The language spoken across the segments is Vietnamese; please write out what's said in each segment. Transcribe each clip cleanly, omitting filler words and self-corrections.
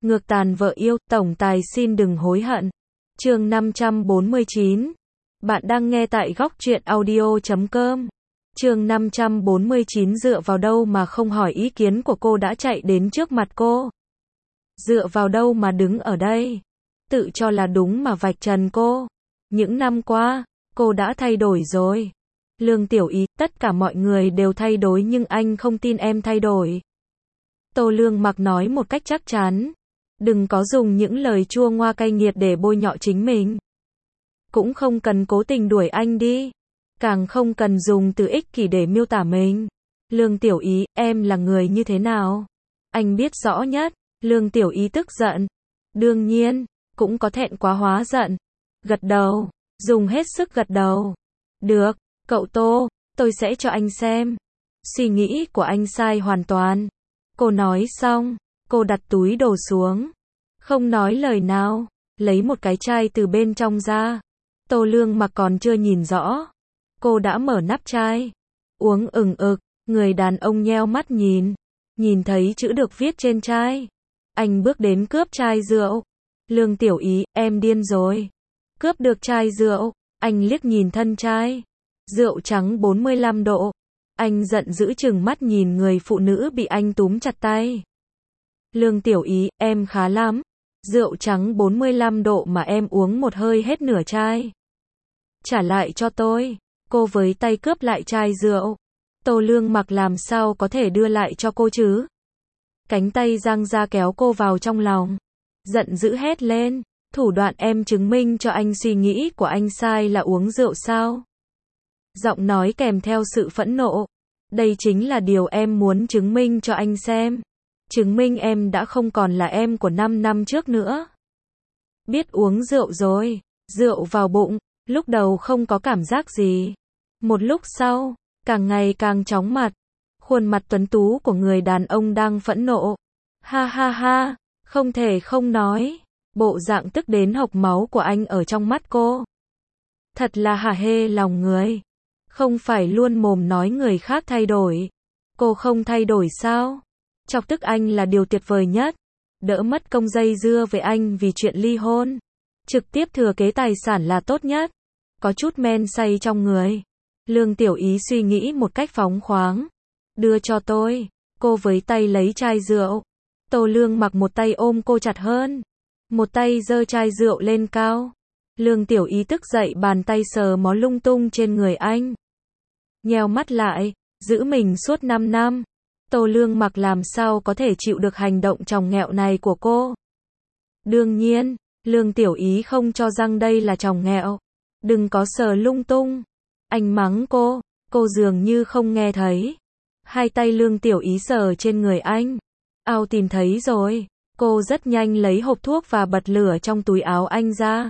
Ngược tàn vợ yêu, tổng tài xin đừng hối hận. Chương 549. Bạn đang nghe tại góc truyện audio.com. Chương 549 dựa vào đâu mà không hỏi ý kiến của cô đã chạy đến trước mặt cô. Dựa vào đâu mà đứng ở đây. Tự cho là đúng mà vạch trần cô. Những năm qua, cô đã thay đổi rồi. Lương Tiểu Ý, tất cả mọi người đều thay đổi nhưng anh không tin em thay đổi. Tô Lương Mặc nói một cách chắc chắn. Đừng có dùng những lời chua ngoa cay nghiệt để bôi nhọ chính mình. Cũng không cần cố tình đuổi anh đi. Càng không cần dùng từ ích kỷ để miêu tả mình. Lương Tiểu Ý, em là người như thế nào? Anh biết rõ nhất. Lương Tiểu Ý tức giận. Đương nhiên, cũng có thẹn quá hóa giận. Gật đầu, dùng hết sức gật đầu. Được, cậu Tô, tôi sẽ cho anh xem. Suy nghĩ của anh sai hoàn toàn. Cô nói xong, cô đặt túi đồ xuống. Không nói lời nào, lấy một cái chai từ bên trong ra. Tô Lương Mặc còn chưa nhìn rõ. Cô đã mở nắp chai. Uống ừng ực, người đàn ông nheo mắt nhìn. Nhìn thấy chữ được viết trên chai. Anh bước đến cướp chai rượu. Lương Tiểu Ý, em điên rồi. Cướp được chai rượu, anh liếc nhìn thân chai. Rượu trắng 45 độ. Anh giận dữ trừng mắt nhìn người phụ nữ bị anh túm chặt tay. Lương Tiểu Ý, em khá lắm. Rượu trắng 45 độ mà em uống một hơi hết nửa chai. Trả lại cho tôi. Cô với tay cướp lại chai rượu. Tô Lương Mặc làm sao có thể đưa lại cho cô chứ? Cánh tay giang ra kéo cô vào trong lòng. Giận dữ hét lên. Thủ đoạn em chứng minh cho anh suy nghĩ của anh sai là uống rượu sao? Giọng nói kèm theo sự phẫn nộ. Đây chính là điều em muốn chứng minh cho anh xem. Chứng minh em đã không còn là em của 5 năm trước nữa. Biết uống rượu rồi. Rượu vào bụng. Lúc đầu không có cảm giác gì. Một lúc sau, càng ngày càng chóng mặt. Khuôn mặt tuấn tú của người đàn ông đang phẫn nộ. Ha ha ha, không thể không nói. Bộ dạng tức đến hộc máu của anh ở trong mắt cô. Thật là hả hê lòng người. Không phải luôn mồm nói người khác thay đổi. Cô không thay đổi sao? Chọc tức anh là điều tuyệt vời nhất. Đỡ mất công dây dưa với anh vì chuyện ly hôn. Trực tiếp thừa kế tài sản là tốt nhất. Có chút men say trong người. Lương Tiểu Ý suy nghĩ một cách phóng khoáng. Đưa cho tôi. Cô với tay lấy chai rượu. Tô Lương Mặc một tay ôm cô chặt hơn. Một tay giơ chai rượu lên cao. Lương Tiểu Ý tức dậy bàn tay sờ mó lung tung trên người anh. Nheo mắt lại, giữ mình suốt 5 năm. Tô Lương Mặc làm sao có thể chịu được hành động chòng nghẹo này của cô. Đương nhiên, Lương Tiểu Ý không cho rằng đây là chòng nghẹo. Đừng có sờ lung tung. Anh mắng cô dường như không nghe thấy. Hai tay Lương Tiểu Ý sờ trên người anh. Ao tìm thấy rồi. Cô rất nhanh lấy hộp thuốc và bật lửa trong túi áo anh ra.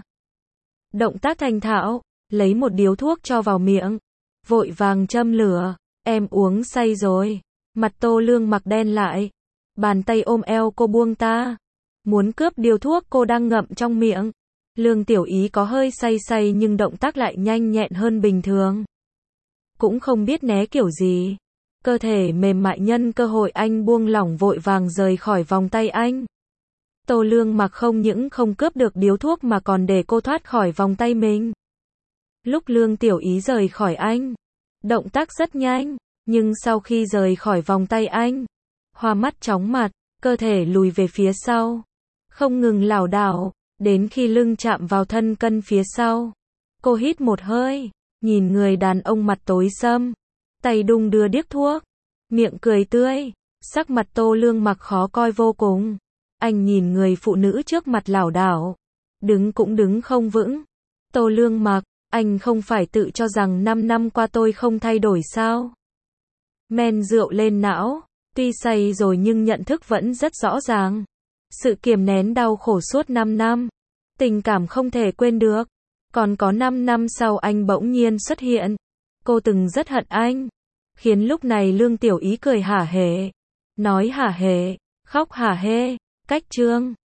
Động tác thành thạo, lấy một điếu thuốc cho vào miệng. Vội vàng châm lửa. Em uống say rồi. Mặt Tô Lương Mặc đen lại. Bàn tay ôm eo cô buông ta. Muốn cướp điếu thuốc cô đang ngậm trong miệng. Lương Tiểu Ý có hơi say say nhưng động tác lại nhanh nhẹn hơn bình thường. Cũng không biết né kiểu gì. Cơ thể mềm mại nhân cơ hội anh buông lỏng vội vàng rời khỏi vòng tay anh. Tô Lương Mặc không những không cướp được điếu thuốc mà còn để cô thoát khỏi vòng tay mình. Lúc Lương Tiểu Ý rời khỏi anh, động tác rất nhanh, nhưng sau khi rời khỏi vòng tay anh, hoa mắt chóng mặt, cơ thể lùi về phía sau, không ngừng lảo đảo, đến khi lưng chạm vào thân cân phía sau. Cô hít một hơi, nhìn người đàn ông mặt tối sẫm, tay đung đưa điếu thuốc, miệng cười tươi, sắc mặt Tô Lương Mặc khó coi vô cùng. Anh nhìn người phụ nữ trước mặt lảo đảo, đứng cũng đứng không vững. Tô Lương Mặc, anh không phải tự cho rằng 5 năm qua tôi không thay đổi sao? Men rượu lên não, tuy say rồi nhưng nhận thức vẫn rất rõ ràng. Sự kiềm nén đau khổ suốt 5 năm, tình cảm không thể quên được. Còn có 5 năm sau anh bỗng nhiên xuất hiện. Cô từng rất hận anh, khiến lúc này Lương Tiểu Ý cười hả hề, nói hả hề, khóc hả hê. Cách chương